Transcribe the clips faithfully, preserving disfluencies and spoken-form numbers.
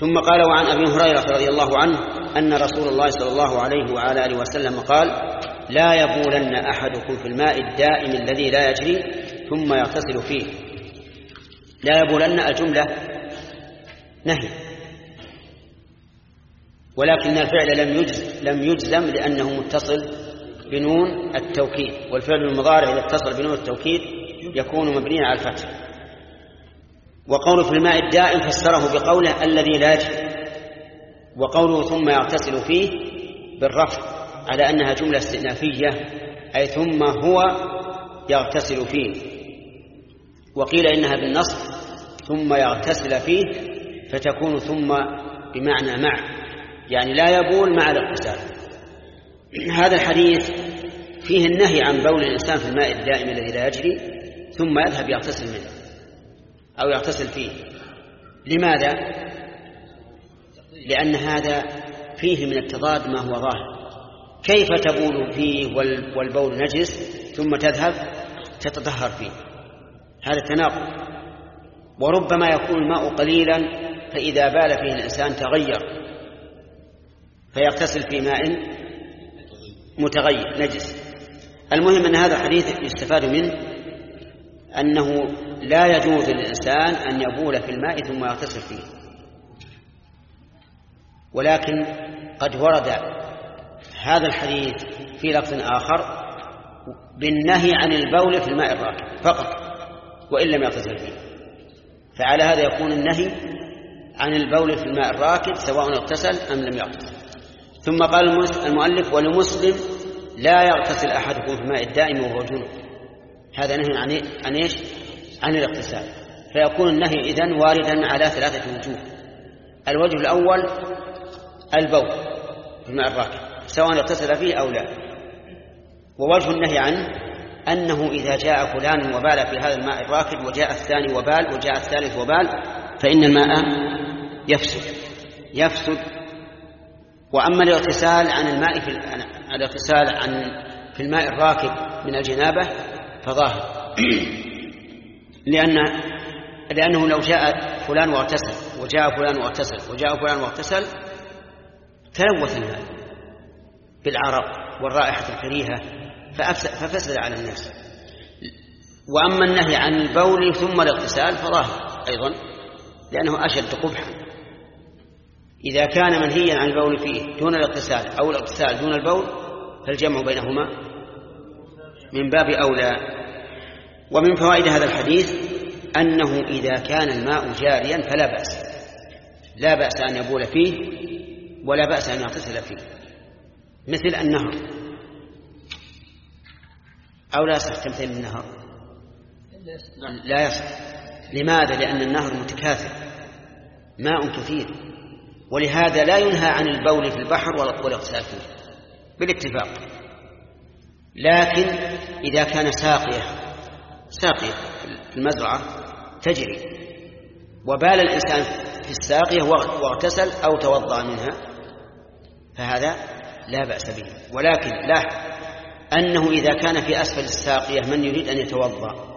ثم قال: وعن أبي هريرة رضي الله عنه أن رسول الله صلى الله عليه وعلى آله وسلم قال: لا يبولن أحدكم في الماء الدائم الذي لا يجري ثم يغتسل فيه. لا يبولن الجملة نهي، ولكن الفعل لم يجزم, لم يجزم لأنه متصل بنون التوكيد، والفعل المضارع إذا اتصل بنون التوكيد يكون مبنيا على الفتح. وقوله في الماء الدائم فسره بقوله الذي لا يجري، وقوله ثم يغتسل فيه بالرفع على أنها جملة استئنافية، أي ثم هو يغتسل فيه. وقيل إنها بالنصب ثم يغتسل فيه، فتكون ثم بمعنى مع، يعني لا يبول مع الاغتسال. هذا الحديث فيه النهي عن بول الإنسان في الماء الدائم الذي لا يجري ثم يذهب يغتسل منه أو يغتسل فيه. لماذا؟ لأن هذا فيه من التضاد ما هو ظاهر. كيف تبول فيه والبول نجس ثم تذهب تتطهر فيه؟ هذا تناقض. وربما يكون الماء قليلا فإذا بال فيه الإنسان تغير فيغتسل في ماء متغير نجس. المهم أن هذا الحديث يستفاد منه أنه لا يجوز للإنسان أن يبول في الماء ثم يغتسل فيه، ولكن قد ورد هذا الحديث في لفظ آخر بالنهي عن البول في الماء الراكد فقط وإن لم يغتسل فيه، فعلى هذا يكون النهي عن البول في الماء الراكد سواء اغتسل أم لم يغتسل. ثم قال المؤلف: ولمسلم لا يغتسل أحدكم في الماء الدائم وهو جنب. هذا نهي عن عن ايش؟ عن الاغتسال. فيكون النهي إذن واردا على ثلاثة وجوه. الوجه الأول البول في الماء الراكد سواء اغتسل فيه أو لا. ووجه النهي عنه أنه إذا جاء فلان وبال في هذا الماء الراكد وجاء الثاني وبال وجاء الثالث وبال فإن الماء يفسد يفسد وأما الاغتسال عن الماء في الاغتسال عن في الماء الراكد من الجنابة فظاهر لأن لأنه لو جاء فلان واغتسل وجاء فلان واغتسل وجاء فلان واغتسل تلوث الماء بالعرق والرائحة الكريهة ففسد على الناس. وأما النهي عن البول ثم الاغتسال فظاهر أيضا لأنه أشد قبحا. إذا كان منهيا عن البول فيه دون الاغتسال أو الاغتسال دون البول فالجمع بينهما من باب أولى. ومن فوائد هذا الحديث أنه إذا كان الماء جاريا فلا بأس لا بأس أن يبول فيه ولا بأس أن يغتسل فيه، مثل النهر أو لا يصح تمثيل النهر؟ لا يصح. لماذا؟ لأن النهر متكاثر ماء كثير، ولهذا لا ينهى عن البول في البحر والاغتسال فيه بالاتفاق. لكن إذا كان ساقية ساقية في المزرعة تجري وبال الإنسان في الساقية واغتسل أو توضأ منها فهذا لا بأس به. ولكن لاحظ أنه إذا كان في أسفل الساقية من يريد أن يتوضأ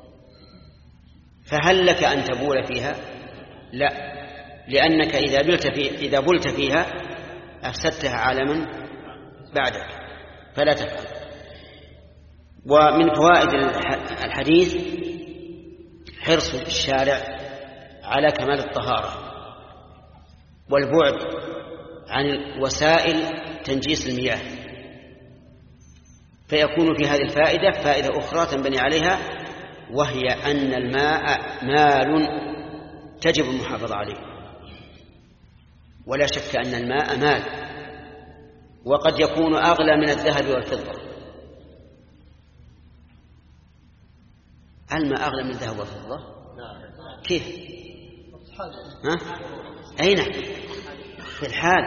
فهل لك أن تبول فيها؟ لا، لأنك إذا بلت, في إذا بلت فيها أفسدتها على من بعدك فلا تفعل. ومن فوائد الحديث حرص الشارع على كمال الطهارة والبعد عن وسائل تنجيس المياه، فيكون في هذه الفائدة فائدة أخرى تنبني عليها، وهي أن الماء مال تجب المحافظة عليه، ولا شك أن الماء مال وقد يكون أغلى من الذهب والفضة. الماء أغلى من الذهب والفضة؟ كيف؟ ها؟ أين؟ في الحال.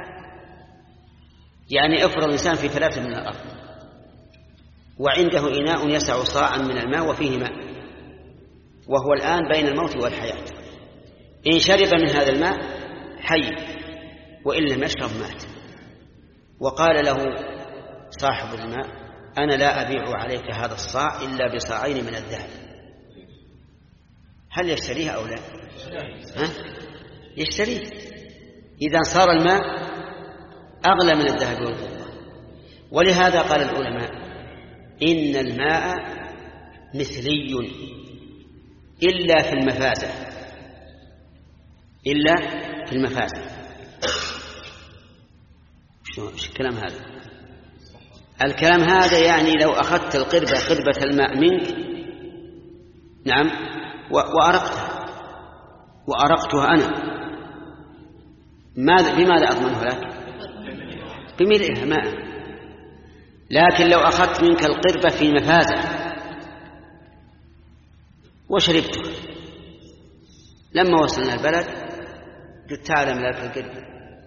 يعني افرض الإنسان في ثلاثة من الأرض وعنده إناء يسع صاعا من الماء وفيه ماء وهو الآن بين الموت والحياة، إن شرب من هذا الماء حي وإن لم يشرب مات. وقال له صاحب الماء: أنا لا أبيع عليك هذا الصاع إلا بصاعين من الذهب، هل يشتريها أو لا؟ ها؟ يشتريه. إذا صار الماء أغلى من الذهب والفضة. ولهذا قال العلماء إن الماء مثلي إلا في المفازة، إلا في المفازة. شو الكلام هذا؟ الكلام هذا يعني لو أخذت القربة قربة الماء منك، نعم، وأرقتها وأرقتها أنا، ماذا بماذا أضمنه لك؟ بملئها ماء. لكن لو أخذت منك القربة في مفازة وشربتها، لما وصلنا البلد قلت تعال املأ لك القربة،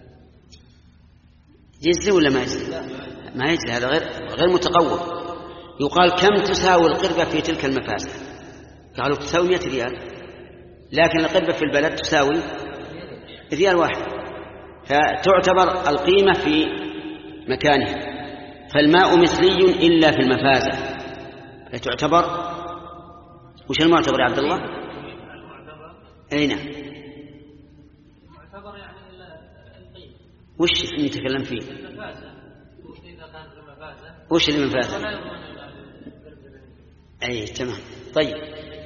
يجزي ولا ما يجزي؟ ما يجزي، هذا غير غير متقوم. يقال كم تساوي القربة في تلك المفازة؟ قالوا تساوي مئة ريال، لكن القربة في البلد تساوي ريال واحد، فتعتبر القيمة في مكانها. فالماء مثلي إلا في المفازة، فتعتبر وش المعتبر يا عبد الله؟ أين؟ المعتبر يعني القيمة. وش نتكلم فيه؟ المفازة. إذا كانت المفازة. وش المفازة؟ أي تمام. طيب،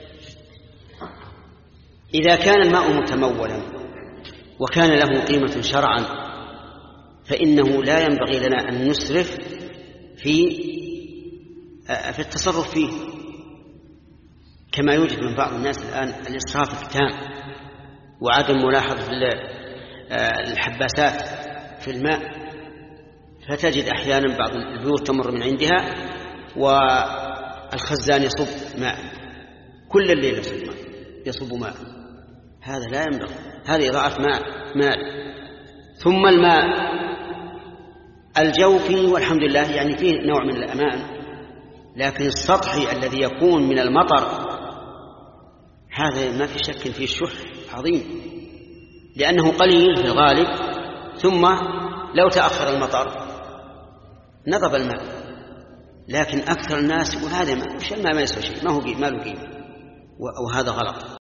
إذا كان الماء متمولا وكان له قيمة شرعا فإنه لا ينبغي لنا أن نسرف في في التصرف فيه، كما يوجد من بعض الناس الآن الإسراف التام وعدم ملاحظة الحباسات في الماء. فتجد أحيانا بعض البيوت تمر من عندها والخزان يصب ماء كل الليل، يصب ماء يصب ماء هذا لا ينبغي، هذه إضاعة ماء مال. ثم الماء الجوفي والحمد لله يعني فيه نوع من الأمان، لكن السطحي الذي يكون من المطر هذا ما في شك فيه الشح عظيم، لأنه قليل في الغالب، ثم لو تأخر المطر نضب الماء. لكن أكثر الناس يقول هذا ما الماء ما يسوى شيء، ما هو ما له قيمة، وهذا غلط.